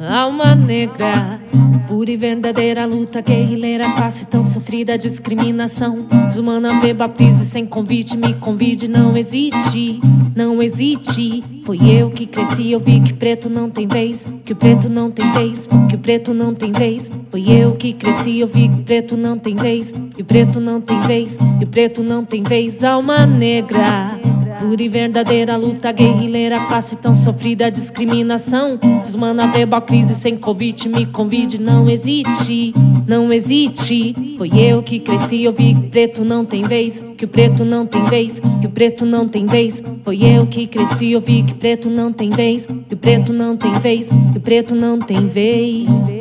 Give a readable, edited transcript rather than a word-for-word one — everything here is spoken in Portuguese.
Alma negra, pura e verdadeira luta guerrilheira, classe tão sofrida, discriminação desumana, beba, prise sem convite, me convide, não hesite, não hesite. Foi eu que cresci, eu vi que preto não tem vez, que o preto não tem vez, que o preto não tem vez. Foi eu que cresci, eu vi que preto não tem vez, que o preto não tem vez, que o preto não tem vez. Alma negra, pura e verdadeira luta guerrilheira, classe tão sofrida, discriminação desumana, verbal, crise sem convite, me convide, não hesite, não hesite. Foi eu que cresci, eu vi que preto não tem vez, que o preto não tem vez, que o preto não tem vez. Foi eu que cresci, eu vi que preto não tem vez, que o preto não tem vez, que o preto não tem vez.